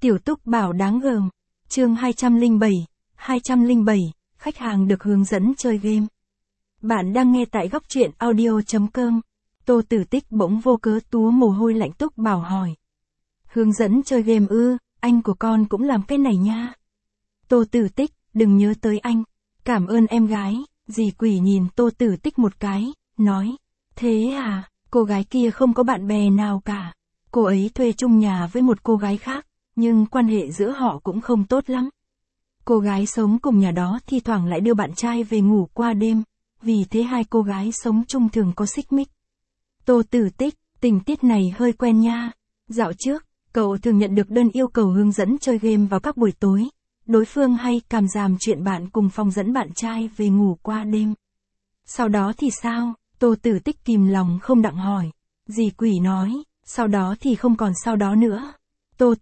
Tiểu Túc Bảo đáng gờm. Chương 207, khách hàng được hướng dẫn chơi game. Bạn đang nghe tại góc truyện audio.com. Tô Tử Tích bỗng vô cớ túa mồ hôi lạnh. Túc Bảo hỏi. Hướng dẫn chơi game ư, anh của con cũng làm cái này nha. Tô Tử Tích, đừng nhớ tới anh. Cảm ơn em gái. Dì Quỷ nhìn Tô Tử Tích một cái, nói. Thế à, cô gái kia không có bạn bè nào cả. Cô ấy thuê chung nhà với một cô gái khác, nhưng quan hệ giữa họ cũng không tốt lắm. Cô gái sống cùng nhà đó thi thoảng lại đưa bạn trai về ngủ qua đêm, vì thế hai cô gái sống chung thường có xích mích. Tô Tử Tích, tình tiết này hơi quen nha. Dạo trước, cậu thường nhận được đơn yêu cầu hướng dẫn chơi game vào các buổi tối. Đối phương hay càm ràm chuyện bạn cùng phòng dẫn bạn trai về ngủ qua đêm. Sau đó thì sao? Tô Tử Tích kìm lòng không đặng hỏi. Dì Quỷ nói, sau đó thì không còn sau đó nữa. Tô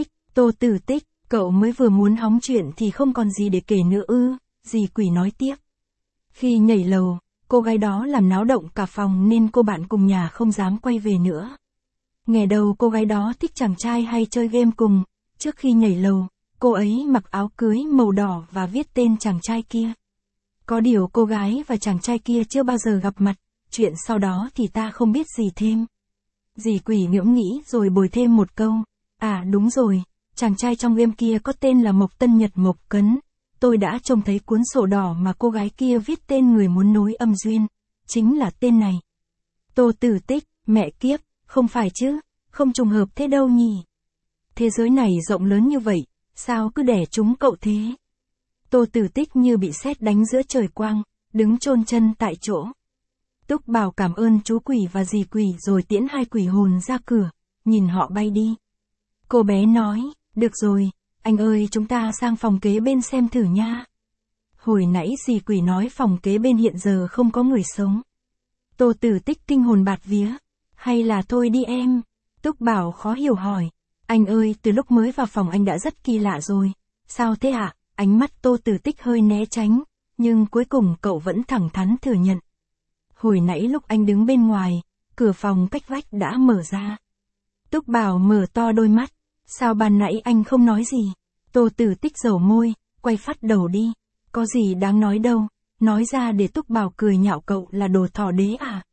Tử Tích, cậu mới vừa muốn hóng chuyện thì không còn gì để kể nữa ư? Dì Quỷ nói tiếp. Khi nhảy lầu, cô gái đó làm náo động cả phòng nên cô bạn cùng nhà không dám quay về nữa. Nghe đầu cô gái đó thích chàng trai hay chơi game cùng. Trước khi nhảy lầu, cô ấy mặc áo cưới màu đỏ và viết tên chàng trai kia. Có điều cô gái và chàng trai kia chưa bao giờ gặp mặt, chuyện sau đó thì ta không biết gì thêm. Dì Quỷ ngẫm nghĩ rồi bồi thêm một câu. À đúng rồi, chàng trai trong game kia có tên là Mộc Tân Nhật Mộc Cấn. Tôi đã trông thấy cuốn sổ đỏ mà cô gái kia viết tên người muốn nối âm duyên. Chính là tên này. Tô Tử Tích, mẹ kiếp, không phải chứ, không trùng hợp thế đâu nhỉ. Thế giới này rộng lớn như vậy, sao cứ đẻ chúng cậu thế? Tô Tử Tích như bị sét đánh giữa trời quang, đứng chôn chân tại chỗ. Túc Bảo cảm ơn chú Quỷ và dì Quỷ rồi tiễn hai quỷ hồn ra cửa, nhìn họ bay đi. Cô bé nói, được rồi, anh ơi chúng ta sang phòng kế bên xem thử nha. Hồi nãy dì Quỷ nói phòng kế bên hiện giờ không có người sống. Tô Tử Tích kinh hồn bạt vía. Hay là thôi đi em? Túc Bảo khó hiểu hỏi. Anh ơi, từ lúc mới vào phòng anh đã rất kỳ lạ rồi. Sao thế ạ? Ánh mắt Tô Tử Tích hơi né tránh, nhưng cuối cùng cậu vẫn thẳng thắn thừa nhận. Hồi nãy lúc anh đứng bên ngoài, cửa phòng cách vách đã mở ra. Túc Bảo mở to đôi mắt. Sao ban nãy anh không nói gì? Tô Tử Tích dầu môi, quay phát đầu đi. Có gì đáng nói đâu, nói ra để Túc Bảo cười nhạo cậu là đồ thỏ đế à,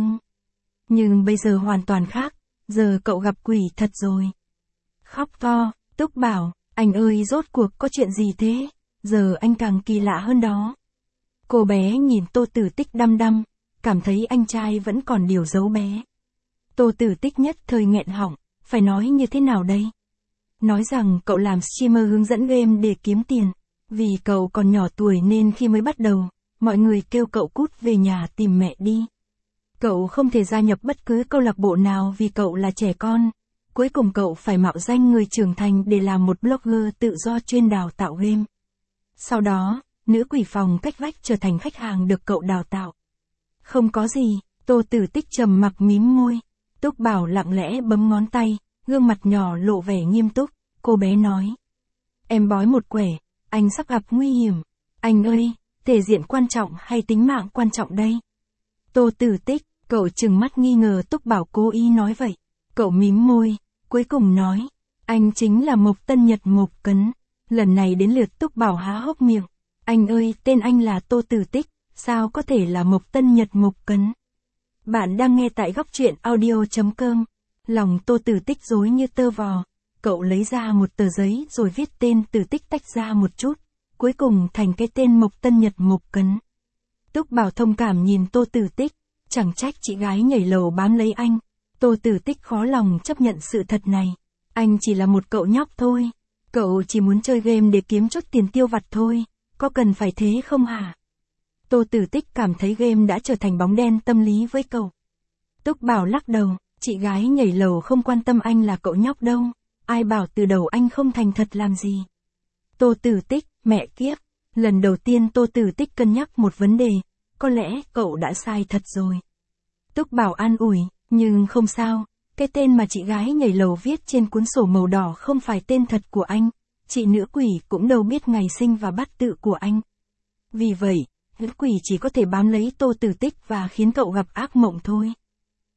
nhưng bây giờ hoàn toàn khác, giờ cậu gặp quỷ thật rồi. Khóc to, Túc Bảo, anh ơi rốt cuộc có chuyện gì thế, giờ anh càng kỳ lạ hơn đó. Cô bé nhìn Tô Tử Tích đăm đăm, cảm thấy anh trai vẫn còn điều giấu bé. Tô Tử Tích nhất thời nghẹn họng, phải nói như thế nào đây? Nói rằng cậu làm streamer hướng dẫn game để kiếm tiền, vì cậu còn nhỏ tuổi nên khi mới bắt đầu, mọi người kêu cậu cút về nhà tìm mẹ đi. Cậu không thể gia nhập bất cứ câu lạc bộ nào vì cậu là trẻ con. Cuối cùng cậu phải mạo danh người trưởng thành để làm một blogger tự do chuyên đào tạo game. Sau đó, nữ quỷ phòng cách vách trở thành khách hàng được cậu đào tạo. Không có gì, Tô Tử Tích trầm mặc mím môi. Túc Bảo lặng lẽ bấm ngón tay, gương mặt nhỏ lộ vẻ nghiêm túc. Cô bé nói. Em bói một quẻ, anh sắp gặp nguy hiểm. Anh ơi, thể diện quan trọng hay tính mạng quan trọng đây? Tô Tử Tích, cậu trừng mắt nghi ngờ Túc Bảo cố ý nói vậy. Cậu mím môi, cuối cùng nói. Anh chính là Mộc Tân Nhật Mộc Cấn. Lần này đến lượt Túc Bảo há hốc miệng. Anh ơi, tên anh là Tô Tử Tích, sao có thể là Mộc Tân Nhật Mộc Cấn? Bạn đang nghe tại góc truyện audio.com. Lòng Tô Tử Tích rối như tơ vò. Cậu lấy ra một tờ giấy rồi viết tên Tử Tích tách ra một chút. Cuối cùng thành cái tên Mộc Tân Nhật Mộc Cấn. Túc Bảo thông cảm nhìn Tô Tử Tích. Chẳng trách chị gái nhảy lầu bám lấy anh. Tô Tử Tích khó lòng chấp nhận sự thật này. Anh chỉ là một cậu nhóc thôi. Cậu chỉ muốn chơi game để kiếm chút tiền tiêu vặt thôi. Có cần phải thế không hả? Tô Tử Tích cảm thấy game đã trở thành bóng đen tâm lý với cậu. Túc Bảo lắc đầu. Chị gái nhảy lầu không quan tâm anh là cậu nhóc đâu. Ai bảo từ đầu anh không thành thật làm gì. Tô Tử Tích, mẹ kiếp. Lần đầu tiên Tô Tử Tích cân nhắc một vấn đề. Có lẽ cậu đã sai thật rồi. Túc Bảo an ủi, nhưng không sao. Cái tên mà chị gái nhảy lầu viết trên cuốn sổ màu đỏ không phải tên thật của anh. Chị nữ quỷ cũng đâu biết ngày sinh và bát tự của anh. Vì vậy, nữ quỷ chỉ có thể bám lấy Tô Tử Tích và khiến cậu gặp ác mộng thôi.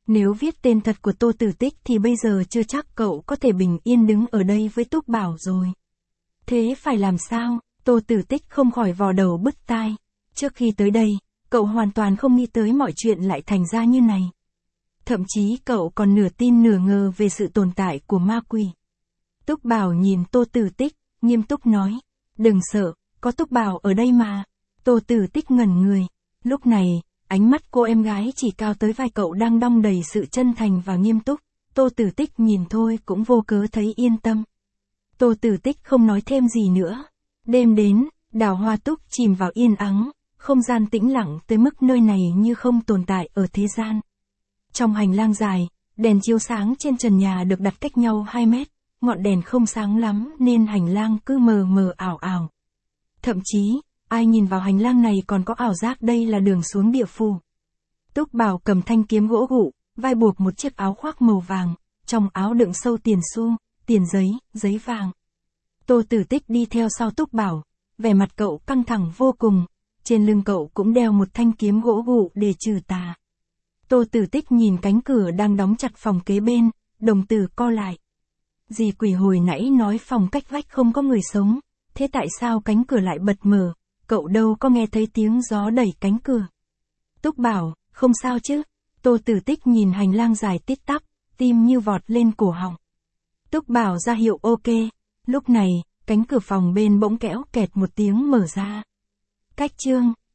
Nếu viết tên thật của Tô Tử Tích thì bây giờ chưa chắc cậu có thể bình yên đứng ở đây với Túc Bảo rồi. Thế phải làm sao? Tô Tử Tích không khỏi vò đầu bứt tai. Trước khi tới đây, cậu hoàn toàn không nghĩ tới mọi chuyện lại thành ra như này. Thậm chí cậu còn nửa tin nửa ngờ về sự tồn tại của ma quỷ. Túc Bảo nhìn Tô Tử Tích, nghiêm túc nói. Đừng sợ, có Túc Bảo ở đây mà. Tô Tử Tích ngẩn người. Lúc này, ánh mắt cô em gái chỉ cao tới vai cậu đang đong đầy sự chân thành và nghiêm túc. Tô Tử Tích nhìn thôi cũng vô cớ thấy yên tâm. Tô Tử Tích không nói thêm gì nữa. Đêm đến, đảo Hoa Túc chìm vào yên ắng, không gian tĩnh lặng tới mức nơi này như không tồn tại ở thế gian. Trong hành lang dài, đèn chiếu sáng trên trần nhà được đặt cách nhau 2 mét, ngọn đèn không sáng lắm nên hành lang cứ mờ mờ ảo ảo. Thậm chí, ai nhìn vào hành lang này còn có ảo giác đây là đường xuống địa phủ. Túc Bảo cầm thanh kiếm gỗ gụ, vai buộc một chiếc áo khoác màu vàng, trong áo đựng sâu tiền xu, tiền giấy, giấy vàng. Tô Tử Tích đi theo sau Túc Bảo, vẻ mặt cậu căng thẳng vô cùng, trên lưng cậu cũng đeo một thanh kiếm gỗ gụ để trừ tà. Tô Tử Tích nhìn cánh cửa đang đóng chặt phòng kế bên, đồng tử co lại. Dì quỷ hồi nãy nói phòng cách vách không có người sống, thế tại sao cánh cửa lại bật mở, cậu đâu có nghe thấy tiếng gió đẩy cánh cửa. Túc Bảo, không sao chứ? Tô Tử Tích nhìn hành lang dài tít tắp, tim như vọt lên cổ họng. Túc Bảo ra hiệu ok, lúc này, cánh cửa phòng bên bỗng kẽo kẹt một tiếng mở ra. Cách chương